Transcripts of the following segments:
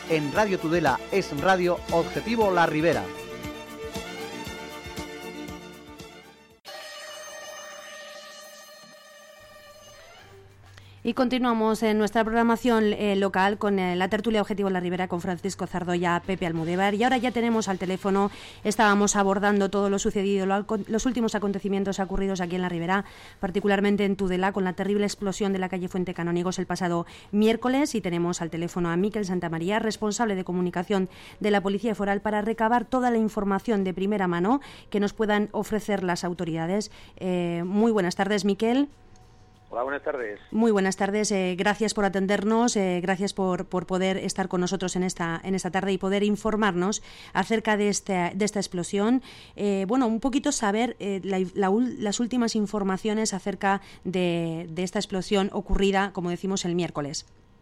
en Radio Tudela es Radio Objetivo La Ribera. Y continuamos en nuestra programación local con la tertulia Objetivo La Ribera con Francisco Zardoya, Pepe Almudévar. Y ahora ya tenemos al teléfono, estábamos abordando todo lo sucedido, los últimos acontecimientos ocurridos aquí en La Ribera, particularmente en Tudela, con la terrible explosión de la calle Fuente Canónigos el pasado miércoles. Y tenemos al teléfono a Miquel Santamaría, responsable de comunicación de la Policía Foral, para recabar toda la información de primera mano que nos puedan ofrecer las autoridades. Muy buenas tardes, Miquel. Hola, buenas tardes. Muy buenas tardes, gracias por atendernos, gracias por poder estar con nosotros en esta tarde y poder informarnos acerca de esta explosión. Un poquito saber las últimas informaciones acerca de esta explosión ocurrida, como decimos, el miércoles.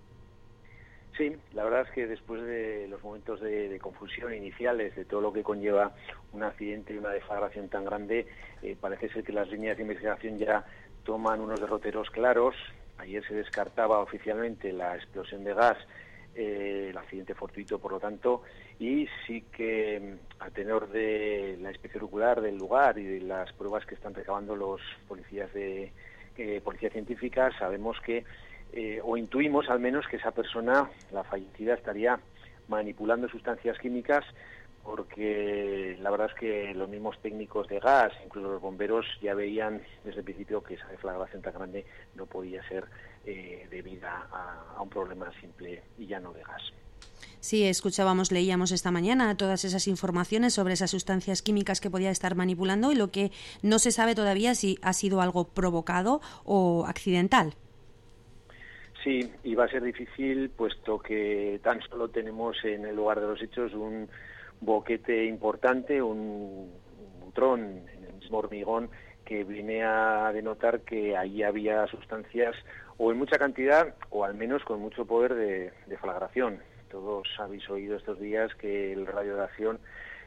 Sí, la verdad es que después de los momentos de confusión iniciales, de todo lo que conlleva un accidente y una deflagración tan grande, parece ser que las líneas de investigación ya toman unos derroteros claros. Ayer se descartaba oficialmente la explosión de gas, el accidente fortuito, por lo tanto, y sí que a tenor de la inspección ocular del lugar y de las pruebas que están recabando los policías policía científica, sabemos que, o intuimos al menos, que esa persona, la fallecida, estaría manipulando sustancias químicas, porque la verdad es que los mismos técnicos de gas, incluso los bomberos, ya veían desde el principio que esa deflagración tan grande no podía ser debida a un problema simple y llano de gas. Sí, leíamos esta mañana todas esas informaciones sobre esas sustancias químicas que podía estar manipulando, y lo que no se sabe todavía si ha sido algo provocado o accidental. Sí, y va a ser difícil, puesto que tan solo tenemos en el lugar de los hechos un boquete importante, un neutrón en el mismo hormigón, que viene a denotar que allí había sustancias o en mucha cantidad o al menos con mucho poder de deflagración. Todos habéis oído estos días que el radio de acción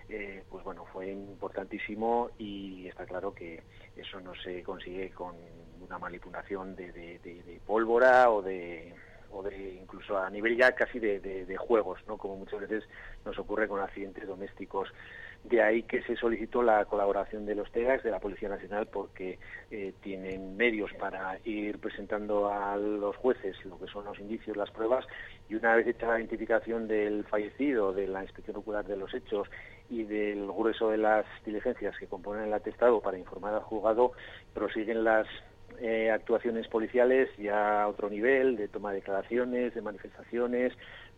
fue importantísimo, y está claro que eso no se consigue con una manipulación de pólvora o de incluso a nivel ya casi de juegos, ¿no?, como muchas veces nos ocurre con accidentes domésticos. De ahí que se solicitó la colaboración de los TEGAS, de la Policía Nacional, porque tienen medios para ir presentando a los jueces lo que son los indicios, las pruebas, y una vez hecha la identificación del fallecido, de la inspección ocular de los hechos y del grueso de las diligencias que componen el atestado para informar al juzgado, prosiguen las actuaciones policiales ya a otro nivel, de toma de declaraciones, de manifestaciones,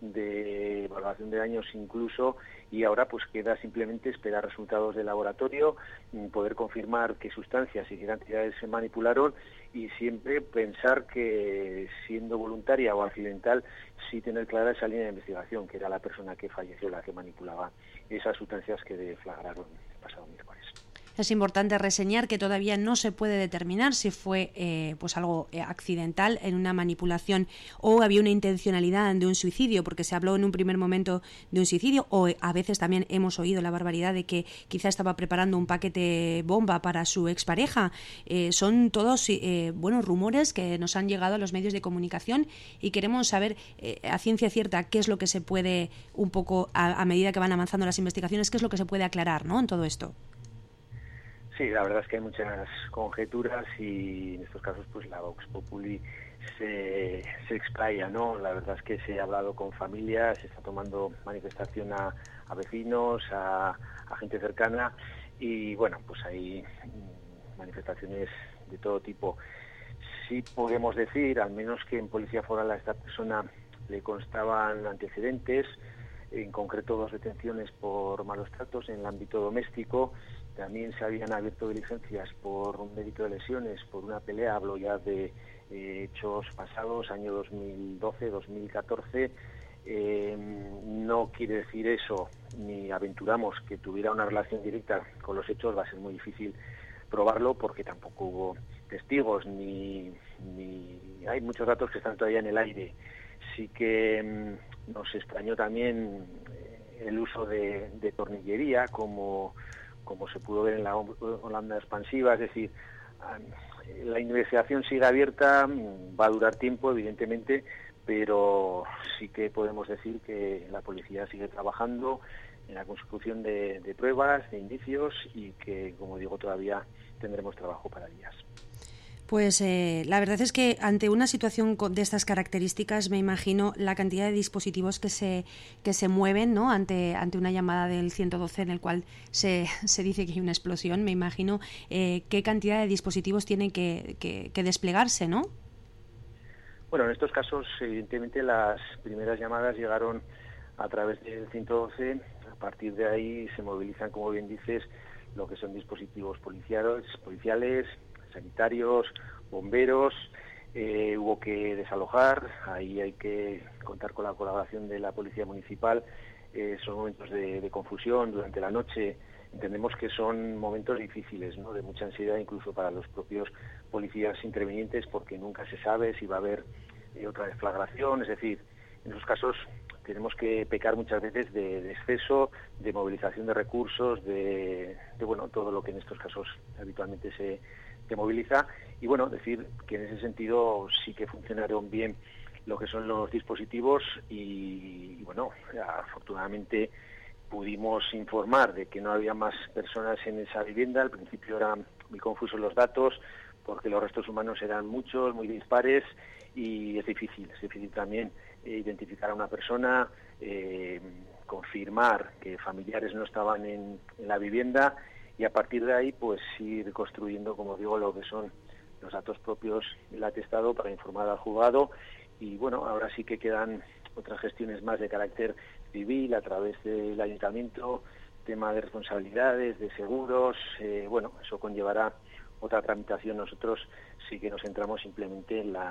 de evaluación de daños incluso, y ahora pues queda simplemente esperar resultados de laboratorio, poder confirmar qué sustancias y qué cantidades se manipularon, y siempre pensar que, siendo voluntaria o accidental, sí tener clara esa línea de investigación, que era la persona que falleció la que manipulaba esas sustancias que deflagraron el pasado miércoles. Es importante reseñar que todavía no se puede determinar si fue algo accidental, en una manipulación, o había una intencionalidad de un suicidio, porque se habló en un primer momento de un suicidio, o a veces también hemos oído la barbaridad de que quizá estaba preparando un paquete bomba para su expareja. Son todos rumores que nos han llegado a los medios de comunicación, y queremos saber a ciencia cierta qué es lo que se puede, un poco a medida que van avanzando las investigaciones, qué es lo que se puede aclarar, ¿no?, en todo esto. Sí, la verdad es que hay muchas conjeturas, y en estos casos pues la Vox Populi se explaya, ¿no? La verdad es que se ha hablado con familias, se está tomando manifestación a vecinos, a gente cercana, y bueno, pues hay manifestaciones de todo tipo. Sí podemos decir, al menos, que en Policía Foral a esta persona le constaban antecedentes, en concreto 2 detenciones por malos tratos en el ámbito doméstico. También se habían abierto diligencias por un delito de lesiones, por una pelea, hablo ya de hechos pasados, año 2012, 2014. No quiere decir eso, ni aventuramos que tuviera una relación directa con los hechos, va a ser muy difícil probarlo, porque tampoco hubo testigos, ni hay muchos datos que están todavía en el aire. Sí que nos extrañó también el uso de tornillería, como se pudo ver en la onda expansiva. Es decir, la investigación sigue abierta, va a durar tiempo, evidentemente, pero sí que podemos decir que la policía sigue trabajando en la consecución de pruebas, de indicios, y que, como digo, todavía tendremos trabajo para días. Pues la verdad es que ante una situación de estas características, me imagino la cantidad de dispositivos que se mueven, ¿no? ante una llamada del 112 en el cual se dice que hay una explosión. Me imagino qué cantidad de dispositivos tienen que desplegarse, ¿no? Bueno, en estos casos, evidentemente, las primeras llamadas llegaron a través del 112. A partir de ahí se movilizan, como bien dices, lo que son dispositivos policiales, sanitarios, bomberos. Hubo que desalojar, ahí hay que contar con la colaboración de la Policía Municipal. Son momentos de confusión durante la noche. Entendemos que son momentos difíciles, ¿no?, de mucha ansiedad, incluso para los propios policías intervinientes, porque nunca se sabe si va a haber otra deflagración. Es decir, en esos casos tenemos que pecar muchas veces de exceso, de movilización de recursos, de bueno, todo lo que en estos casos habitualmente se moviliza. Y bueno, decir que en ese sentido sí que funcionaron bien lo que son los dispositivos y bueno, afortunadamente pudimos informar de que no había más personas en esa vivienda. Al principio eran muy confusos los datos porque los restos humanos eran muchos, muy dispares, y es difícil también identificar a una persona, confirmar que familiares no estaban en la vivienda, y a partir de ahí pues ir construyendo, como digo, lo que son los datos propios del atestado para informar al juzgado. Y bueno, ahora sí que quedan otras gestiones más de carácter civil a través del ayuntamiento, tema de responsabilidades, de seguros. Bueno, eso conllevará otra tramitación. Nosotros sí que nos centramos simplemente en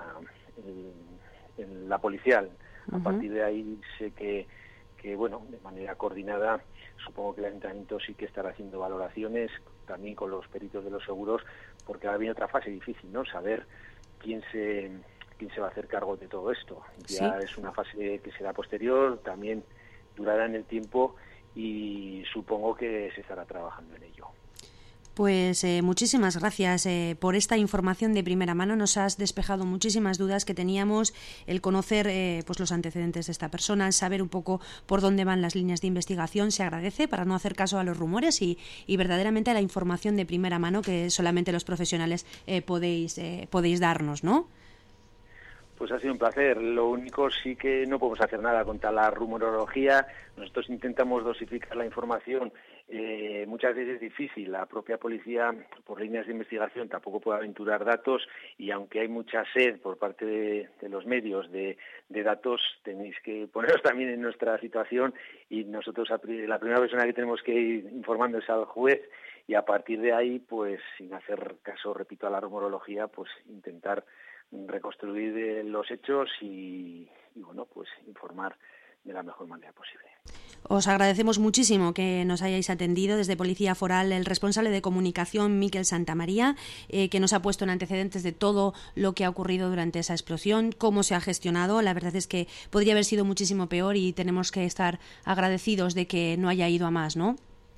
la policial. A partir de ahí sé que bueno, de manera coordinada, supongo que el ayuntamiento sí que estará haciendo valoraciones también con los peritos de los seguros, porque ahora viene otra fase difícil, ¿no? Saber quién se va a hacer cargo de todo esto. Ya es una fase que será posterior, también durará en el tiempo, y supongo que se estará trabajando en ello. Pues muchísimas gracias por esta información de primera mano. Nos has despejado muchísimas dudas que teníamos, el conocer pues los antecedentes de esta persona, el saber un poco por dónde van las líneas de investigación. Se agradece para no hacer caso a los rumores y verdaderamente a la información de primera mano que solamente los profesionales podéis darnos, ¿no? Pues ha sido un placer. Lo único, sí que no podemos hacer nada contra la rumorología. Nosotros intentamos dosificar la información. Muchas veces es difícil. La propia policía, por líneas de investigación, tampoco puede aventurar datos, y aunque hay mucha sed por parte de los medios de datos, tenéis que poneros también en nuestra situación, y nosotros la primera persona que tenemos que ir informando es al juez, y a partir de ahí, pues sin hacer caso, repito, a la rumorología, pues intentar reconstruir los hechos y bueno, pues informar de la mejor manera posible. Os agradecemos muchísimo que nos hayáis atendido desde Policía Foral, el responsable de comunicación, Miquel Santamaría, que nos ha puesto en antecedentes de todo lo que ha ocurrido durante esa explosión, cómo se ha gestionado. La verdad es que podría haber sido muchísimo peor y tenemos que estar agradecidos de que no haya ido a más, ¿no?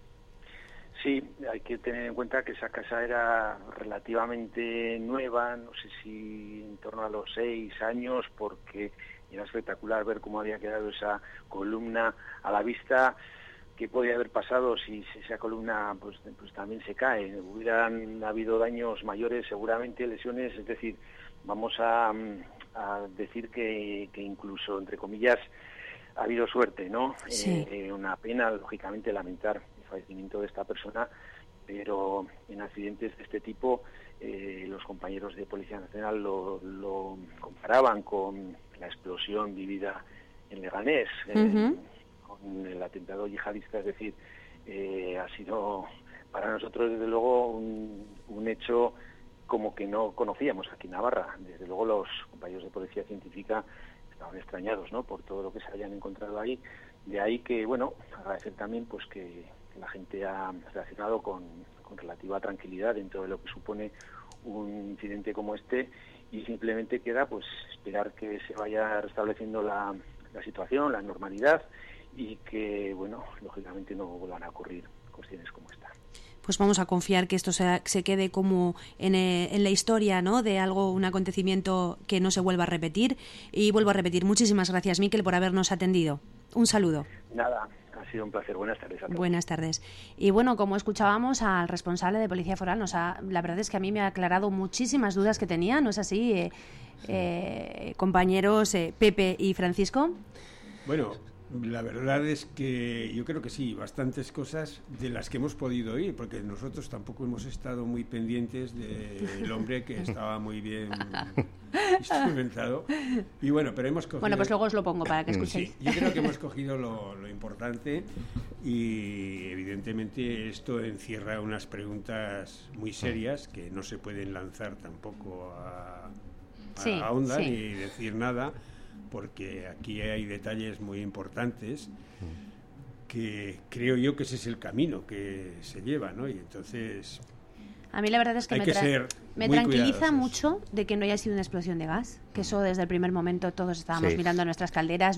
Sí, hay que tener en cuenta que esa casa era relativamente nueva, no sé si en torno a los 6 años, porque era espectacular ver cómo había quedado esa columna a la vista. ¿Qué podría haber pasado si esa columna pues también se cae? Hubieran habido daños mayores, seguramente, lesiones. Es decir, vamos a decir que incluso, entre comillas, ha habido suerte, ¿no? Sí. Una pena, lógicamente, lamentar el fallecimiento de esta persona, pero en accidentes de este tipo los compañeros de Policía Nacional lo comparaban con la explosión vivida en Leganés, con el atentado yihadista. Es decir, ha sido para nosotros, desde luego, un hecho como que no conocíamos aquí en Navarra. Desde luego los compañeros de Policía Científica estaban extrañados, ¿no?, por todo lo que se habían encontrado ahí. De ahí que, bueno, agradecer también pues que la gente ha reaccionado con relativa tranquilidad dentro de lo que supone un incidente como este, y simplemente queda pues esperar que se vaya restableciendo la situación, la normalidad, y que, bueno, lógicamente no vuelvan a ocurrir cuestiones como esta. pues vamos a confiar que esto se quede como en la historia, ¿no?, de algo, un acontecimiento que no se vuelva a repetir. Y vuelvo a repetir, muchísimas gracias, Miquel, por habernos atendido. Un saludo. Nada, ha sido un placer. Buenas tardes a todos. Buenas tardes. Y bueno, como escuchábamos al responsable de Policía Foral, la verdad es que a mí me ha aclarado muchísimas dudas que tenía, ¿no es así, compañeros Pepe y Francisco? Bueno, la verdad es que yo creo que sí, bastantes cosas de las que hemos podido oír, porque nosotros tampoco hemos estado muy pendientes del hombre, que estaba muy bien instrumentado. Y bueno, pero hemos cogido... Bueno, pues luego os lo pongo para que escuchéis. Sí, yo creo que hemos cogido lo importante, y evidentemente esto encierra unas preguntas muy serias que no se pueden lanzar tampoco a onda ni decir nada, porque aquí hay detalles muy importantes que creo yo que ese es el camino que se lleva, ¿no? Y entonces... A mí la verdad es que me tranquiliza mucho de que no haya sido una explosión de gas, que eso desde el primer momento todos estábamos mirando nuestras calderas,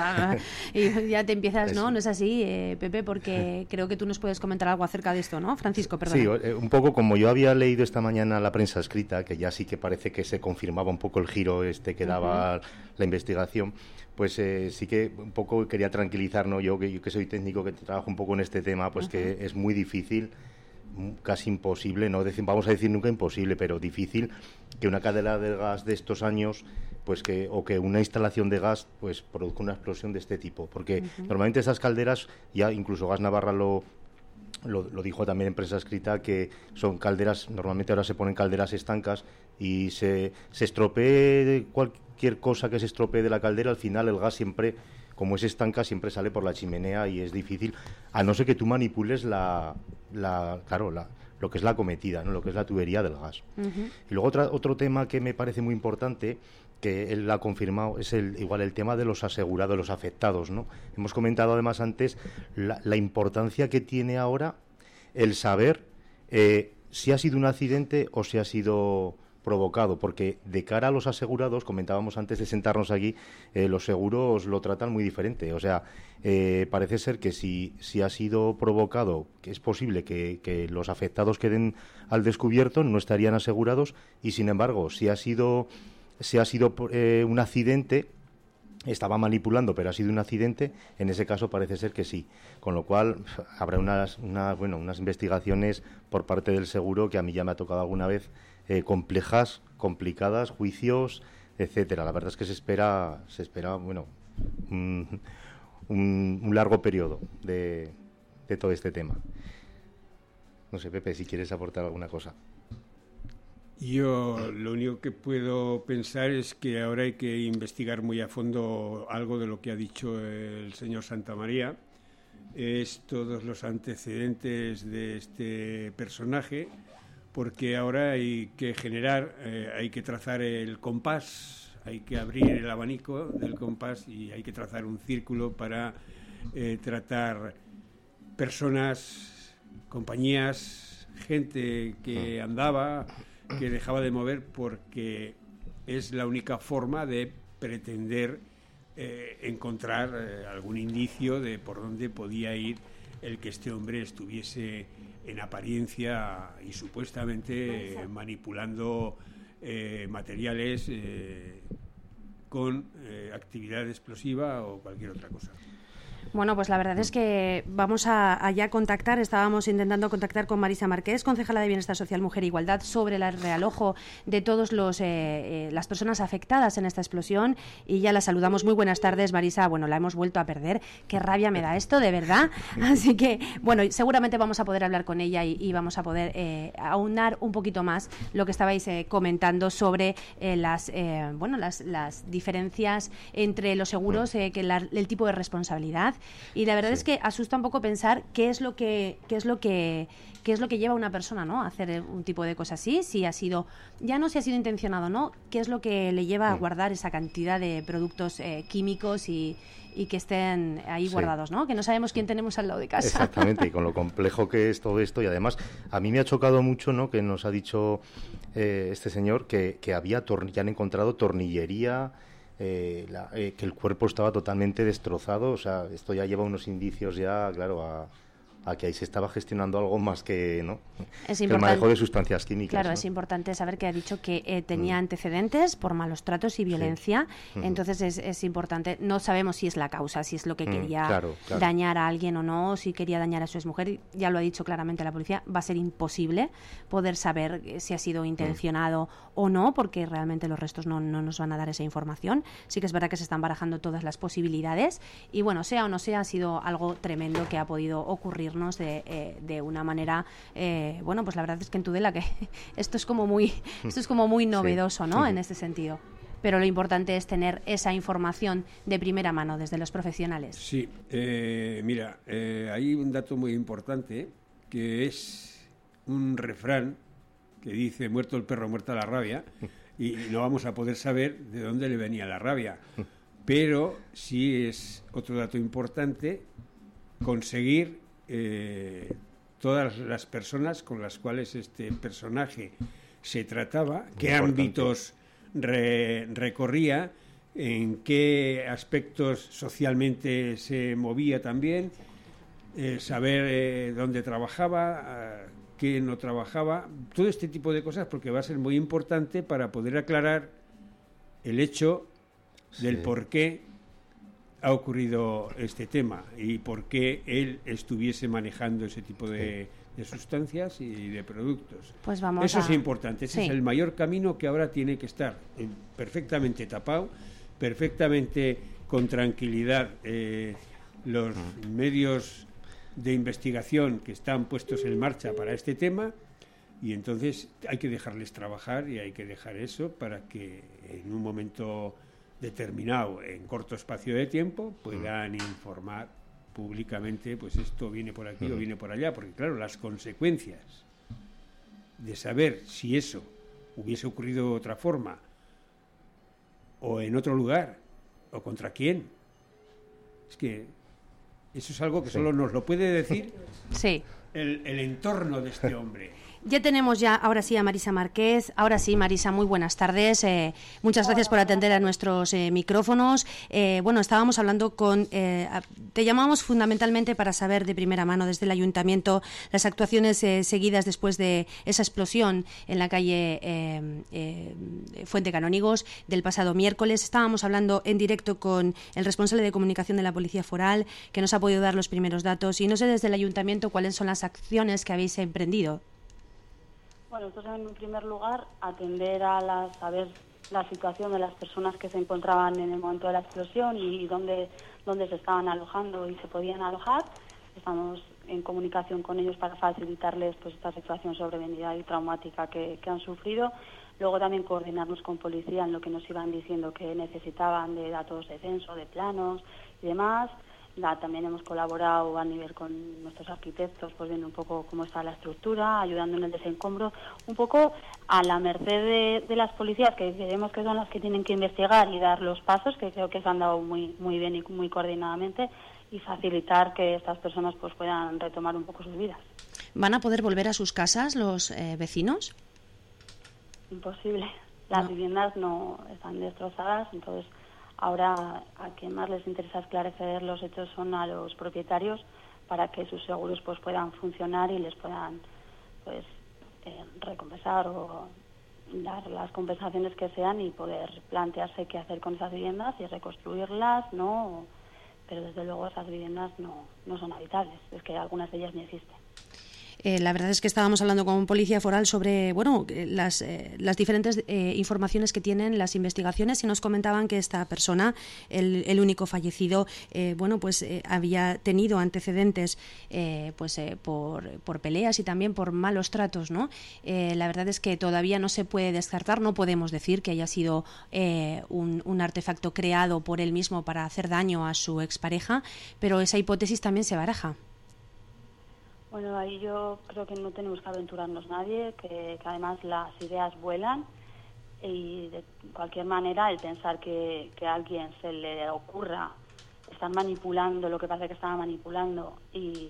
y ya te empiezas, ¿no? No es así, Pepe, porque creo que tú nos puedes comentar algo acerca de esto, ¿no? Francisco, perdón. Sí, un poco como yo había leído esta mañana la prensa escrita, que ya sí que parece que se confirmaba un poco el giro que daba la investigación, pues sí que un poco quería tranquilizar, ¿no? Yo que soy técnico, que trabajo un poco en este tema, pues que es muy difícil, casi imposible, no vamos a decir nunca imposible, pero difícil que una caldera de gas de estos años, pues que una instalación de gas pues produzca una explosión de este tipo, porque normalmente esas calderas, ya incluso Gas Navarra lo dijo también en prensa escrita, que son calderas, normalmente ahora se ponen calderas estancas, y se estropee cualquier cosa que se estropee de la caldera, al final el gas siempre, como es estanca, siempre sale por la chimenea, y es difícil, a no ser que tú manipules lo que es la acometida, ¿no? Lo que es la tubería del gas. Y luego otro tema que me parece muy importante, que él ha confirmado, es igual el tema de los asegurados, los afectados, ¿no? Hemos comentado además antes la importancia que tiene ahora el saber si ha sido un accidente o si ha sido provocado, porque de cara a los asegurados, comentábamos antes de sentarnos aquí, los seguros lo tratan muy diferente. O sea, parece ser que si ha sido provocado, que es posible que los afectados queden al descubierto, no estarían asegurados, y sin embargo, si ha sido un accidente, estaba manipulando, pero ha sido un accidente, en ese caso parece ser que sí. Con lo cual habrá unas investigaciones por parte del seguro, que a mí ya me ha tocado alguna vez, complejas, complicadas, juicios, etcétera. La verdad es que se espera un largo periodo de todo este tema. No sé, Pepe, si quieres aportar alguna cosa. Yo lo único que puedo pensar es que ahora hay que investigar muy a fondo algo de lo que ha dicho el señor Santamaría, es todos los antecedentes de este personaje, porque ahora hay que hay que trazar el compás, hay que abrir el abanico del compás y hay que trazar un círculo para tratar personas, compañías, gente que andaba, que dejaba de mover, porque es la única forma de pretender encontrar algún indicio de por dónde podía ir el que este hombre estuviese en apariencia y supuestamente manipulando materiales con actividad explosiva o cualquier otra cosa. Bueno, pues la verdad es que vamos a ya contactar, estábamos intentando contactar con Marisa Marqués, concejala de Bienestar Social, Mujer e Igualdad, sobre el realojo de todos las personas afectadas en esta explosión, y ya la saludamos. Muy buenas tardes, Marisa. Bueno, la hemos vuelto a perder. Qué rabia me da esto, de verdad. Así que, bueno, seguramente vamos a poder hablar con ella y vamos a poder aunar un poquito más lo que estabais comentando sobre las diferencias entre los seguros, el tipo de responsabilidad. Y la verdad es que asusta un poco pensar qué es lo que lleva a una persona, ¿no?, a hacer un tipo de cosa así, si ha sido intencionado, ¿no? ¿Qué es lo que le lleva a guardar esa cantidad de productos químicos y que estén ahí guardados, ¿no? Que no sabemos quién tenemos al lado de casa. Exactamente, y con lo complejo que es todo esto, y además a mí me ha chocado mucho, ¿no?, que nos ha dicho este señor que ya han encontrado tornillería, que el cuerpo estaba totalmente destrozado. O sea, esto ya lleva unos indicios ya, claro, a que ahí se estaba gestionando algo más que, ¿no?, es que el manejo de sustancias químicas. Claro, ¿no? es importante saber que ha dicho que tenía antecedentes por malos tratos y violencia, entonces es importante. No sabemos si es la causa, si es lo que quería dañar a alguien o no, si quería dañar a su exmujer. Ya lo ha dicho claramente la policía, va a ser imposible poder saber si ha sido intencionado o no, porque realmente los restos no nos van a dar esa información. Sí que es verdad que se están barajando todas las posibilidades y, bueno, sea o no sea, ha sido algo tremendo que ha podido ocurrirnos de una manera, bueno, pues la verdad es que en Tudela que esto es como muy novedoso, ¿no?, en este sentido. Pero lo importante es tener esa información de primera mano desde los profesionales. Sí, mira, hay un dato muy importante que es un refrán que dice: muerto el perro, muerta la rabia, y no vamos a poder saber de dónde le venía la rabia. Pero sí es otro dato importante conseguir todas las personas con las cuales este personaje se trataba, qué ámbitos recorría, en qué aspectos socialmente se movía también, saber dónde trabajaba, qué no trabajaba, todo este tipo de cosas, porque va a ser muy importante para poder aclarar el hecho del por qué ha ocurrido este tema y por qué él estuviese manejando ese tipo de sustancias y de productos. Pues vamos Eso es importante, ese es el mayor camino que ahora tiene que estar perfectamente tapado, perfectamente con tranquilidad. Los medios de investigación que están puestos en marcha para este tema, y entonces hay que dejarles trabajar y hay que dejar eso para que en un momento determinado, en corto espacio de tiempo, puedan informar públicamente, pues esto viene por aquí o viene por allá, porque claro, las consecuencias de saber si eso hubiese ocurrido de otra forma o en otro lugar o contra quién, es que eso es algo que solo nos lo puede decir el entorno de este hombre. Ya tenemos ahora sí a Marisa Márquez. Ahora sí, Marisa, muy buenas tardes. Muchas gracias por atender a nuestros micrófonos. Bueno, estábamos hablando te llamamos fundamentalmente para saber de primera mano desde el Ayuntamiento las actuaciones seguidas después de esa explosión en la calle Fuente Canónigos del pasado miércoles. Estábamos hablando en directo con el responsable de comunicación de la Policía Foral, que nos ha podido dar los primeros datos. Y no sé desde el Ayuntamiento cuáles son las acciones que habéis emprendido. Bueno, entonces en primer lugar atender a saber la situación de las personas que se encontraban en el momento de la explosión y dónde se estaban alojando y se podían alojar. Estamos en comunicación con ellos para facilitarles pues esta situación sobrevenida y traumática que han sufrido. Luego también coordinarnos con policía en lo que nos iban diciendo que necesitaban de datos de censo, de planos y demás. También hemos colaborado a nivel con nuestros arquitectos, pues viendo un poco cómo está la estructura, ayudando en el desencombro, un poco a la merced de las policías, que creemos que son las que tienen que investigar y dar los pasos, que creo que se han dado muy bien y muy coordinadamente, y facilitar que estas personas pues puedan retomar un poco sus vidas. ¿Van a poder volver a sus casas los vecinos? Imposible. Las viviendas no están destrozadas, entonces ahora a quien más les interesa esclarecer los hechos son a los propietarios para que sus seguros pues puedan funcionar y les puedan pues recompensar o dar las compensaciones que sean y poder plantearse qué hacer con esas viviendas y reconstruirlas, ¿no? Pero desde luego esas viviendas no son habitables, es que algunas de ellas ni existen. La verdad es que estábamos hablando con Policía Foral sobre las diferentes informaciones que tienen las investigaciones y nos comentaban que esta persona, el único fallecido, había tenido antecedentes por peleas y también por malos tratos, ¿no? La verdad es que todavía no se puede descartar, no podemos decir que haya sido un artefacto creado por él mismo para hacer daño a su expareja, pero esa hipótesis también se baraja. Bueno, ahí yo creo que no tenemos que aventurarnos nadie, que además las ideas vuelan y de cualquier manera el pensar que a alguien se le ocurra estar manipulando lo que pasa que estaba manipulando y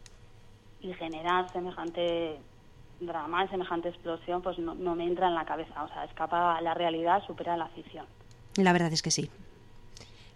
generar semejante drama, semejante explosión, pues no me entra en la cabeza. O sea, escapa a la realidad, supera la ficción. La verdad es que sí.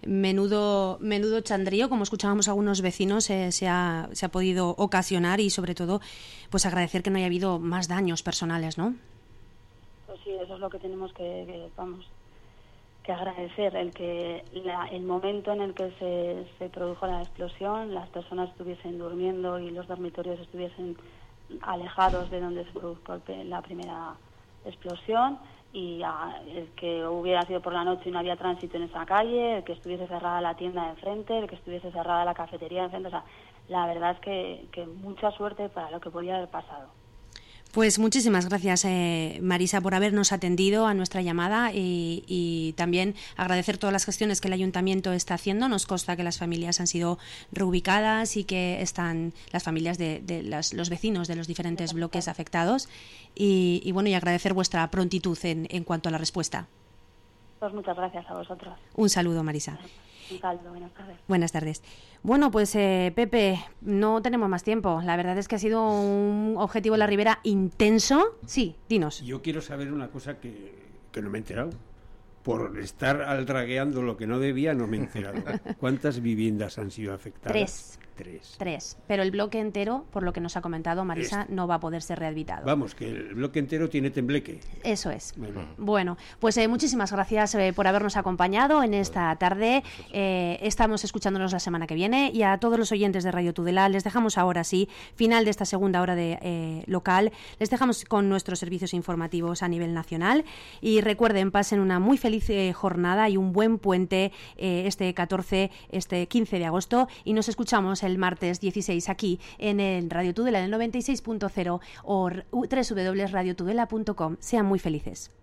menudo chandrío, como escuchábamos algunos vecinos, se ha podido ocasionar, y sobre todo pues agradecer que no haya habido más daños personales, ¿no? Pues sí, eso es lo que tenemos que agradecer, el momento en el que se produjo la explosión, las personas estuviesen durmiendo y los dormitorios estuviesen alejados de donde se produjo la primera explosión, y el que hubiera sido por la noche y no había tránsito en esa calle, el que estuviese cerrada la tienda de enfrente, el que estuviese cerrada la cafetería de enfrente. O sea, la verdad es que mucha suerte para lo que podía haber pasado. Pues muchísimas gracias, Marisa, por habernos atendido a nuestra llamada, y también agradecer todas las gestiones que el Ayuntamiento está haciendo. Nos consta que las familias han sido reubicadas y que están las familias de los vecinos de los diferentes bloques afectados. Y bueno, y agradecer vuestra prontitud en cuanto a la respuesta. Pues muchas gracias a vosotros. Un saludo, Marisa. Un saludo, buenas tardes. Buenas tardes. Bueno, pues Pepe, no tenemos más tiempo. La verdad es que ha sido un Objetivo La Ribera intenso. Sí, dinos. Yo quiero saber una cosa que no me he enterado. Por estar aldragueando lo que no debía, no me he enterado. ¿Cuántas viviendas han sido afectadas? Tres. Pero el bloque entero, por lo que nos ha comentado Marisa, no va a poder ser rehabilitado. Vamos, que el bloque entero tiene tembleque. Eso es. Bueno, pues muchísimas gracias por habernos acompañado en esta tarde. Estamos escuchándonos la semana que viene, y a todos los oyentes de Radio Tudela les dejamos ahora sí, final de esta segunda hora de local, les dejamos con nuestros servicios informativos a nivel nacional, y recuerden, pasen una muy feliz jornada y un buen puente este 15 de agosto, y nos escuchamos el martes 16 aquí en el Radio Tudela en el 96.0 o www.radiotudela.com. Sean muy felices.